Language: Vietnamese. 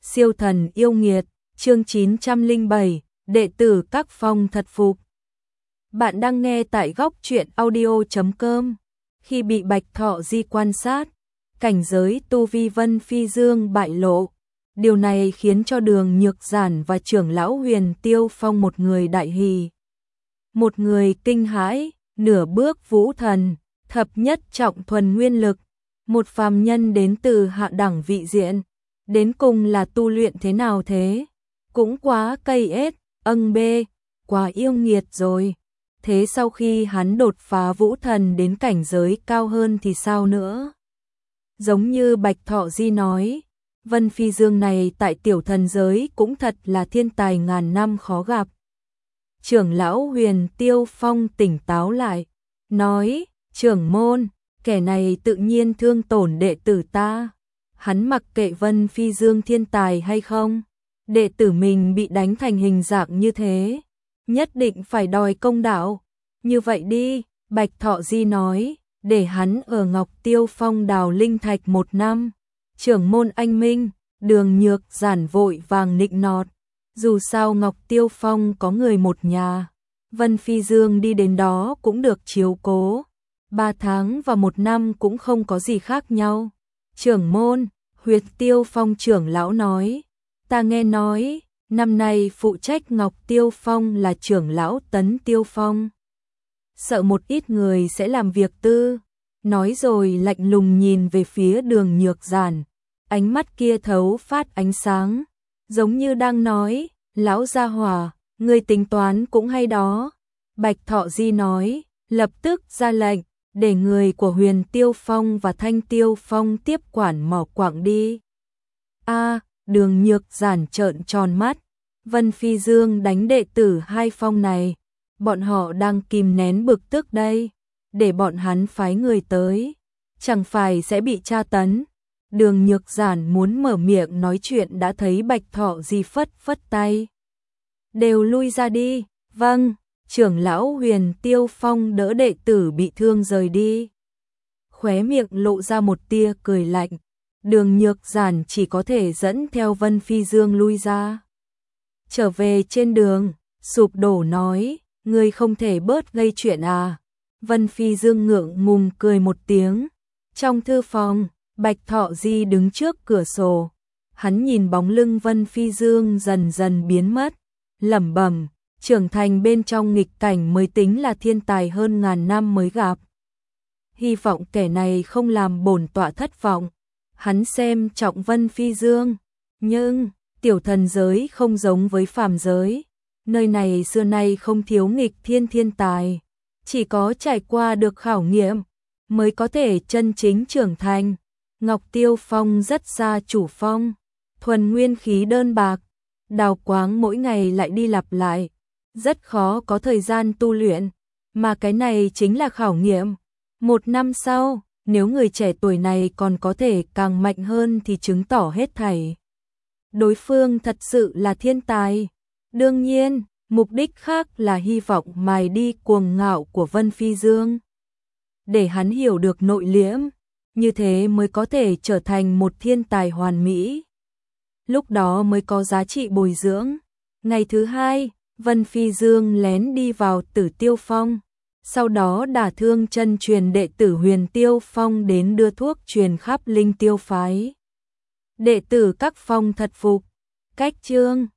Siêu thần yêu nghiệt, chương 907, đệ tử các phong thật phục. Bạn đang nghe tại góc truyện audio.com. Khi bị Bạch Thọ Di quan sát, cảnh giới tu vi Vân Phi Dương bại lộ. Điều này khiến cho Đường Nhược Giản và trưởng lão Huyền Tiêu Phong một người đại hỉ, một người kinh hãi, nửa bước vũ thần, thập nhất trọng thuần nguyên lực, một phàm nhân đến từ hạ đẳng vị diện. Đến cùng là tu luyện thế nào thế? Cũng quá cây ết, bê, quá yêu nghiệt rồi. Thế sau khi hắn đột phá vũ thần đến cảnh giới cao hơn thì sao nữa? Giống như Bạch Thọ Di nói, Vân Phi Dương này tại tiểu thần giới cũng thật là thiên tài ngàn năm khó gặp. Trưởng lão Huyền Tiêu Phong tỉnh táo lại, nói, trưởng môn, kẻ này tự nhiên thương tổn đệ tử ta. Hắn mặc kệ Vân Phi Dương thiên tài hay không, đệ tử mình bị đánh thành hình dạng như thế, nhất định phải đòi công đạo. Như vậy đi, Bạch Thọ Di nói, để hắn ở Ngọc Tiêu Phong đào linh thạch 1 năm. Trưởng môn anh minh, Đường Nhược Giản vội vàng nịnh nọt, dù sao Ngọc Tiêu Phong có người một nhà, Vân Phi Dương đi đến đó cũng được chiếu cố, 3 tháng và 1 năm cũng không có gì khác nhau. Trưởng môn, Huyệt Tiêu Phong trưởng lão nói, ta nghe nói, năm nay phụ trách Ngọc Tiêu Phong là trưởng lão Tấn Tiêu Phong. Sợ một ít người sẽ làm việc tư, nói rồi lạnh lùng nhìn về phía Đường Nhược Giản, ánh mắt kia thấu phát ánh sáng, giống như đang nói, lão gia hỏa, người tính toán cũng hay đó. Bạch Thọ Di nói, lập tức ra lệnh, để người của Huyền Tiêu Phong và Thanh Tiêu Phong tiếp quản mỏ quặng đi. Đường Nhược Giản trợn tròn mắt, Vân Phi Dương đánh đệ tử hai phong này, bọn họ đang kìm nén bực tức đây, để bọn hắn phái người tới, chẳng phải sẽ bị tra tấn. Đường Nhược Giản muốn mở miệng nói chuyện đã thấy Bạch Thọ Di phất tay. Đều lui ra đi, vâng. Trưởng lão Huyền Tiêu Phong đỡ đệ tử bị thương rời đi. Khóe miệng lộ ra một tia cười lạnh. Đường Nhược Giản chỉ có thể dẫn theo Vân Phi Dương lui ra. Trở về trên đường, sụp đổ nói, ngươi không thể bớt gây chuyện à. Vân Phi Dương ngượng ngùng cười một tiếng. Trong thư phòng, Bạch Thọ Di đứng trước cửa sổ. Hắn nhìn bóng lưng Vân Phi Dương dần dần biến mất, lẩm bẩm. Trưởng thành bên trong nghịch cảnh mới tính là thiên tài hơn ngàn năm mới gặp. Hy vọng kẻ này không làm bổn tọa thất vọng. Hắn xem trọng Vân Phi Dương, nhưng tiểu thần giới không giống với phàm giới. Nơi này xưa nay không thiếu nghịch thiên tài, chỉ có trải qua được khảo nghiệm mới có thể chân chính trưởng thành. Ngọc Tiêu Phong rất xa chủ phong, thuần nguyên khí đơn bạc, đào quáng mỗi ngày lại đi lặp lại. Rất khó có thời gian tu luyện, mà cái này chính là khảo nghiệm. 1 năm sau, nếu người trẻ tuổi này còn có thể càng mạnh hơn thì chứng tỏ hết thảy đối phương thật sự là thiên tài. Đương nhiên, mục đích khác là hy vọng mài đi cuồng ngạo của Vân Phi Dương, để hắn hiểu được nội liễm, như thế mới có thể trở thành một thiên tài hoàn mỹ. Lúc đó mới có giá trị bồi dưỡng. Ngày thứ 2, Vân Phi Dương lén đi vào Tử Tiêu Phong, sau đó đả thương chân truyền đệ tử Huyền Tiêu Phong đến đưa thuốc truyền khắp Linh Tiêu phái. Đệ tử các phong thật phục. Cách chương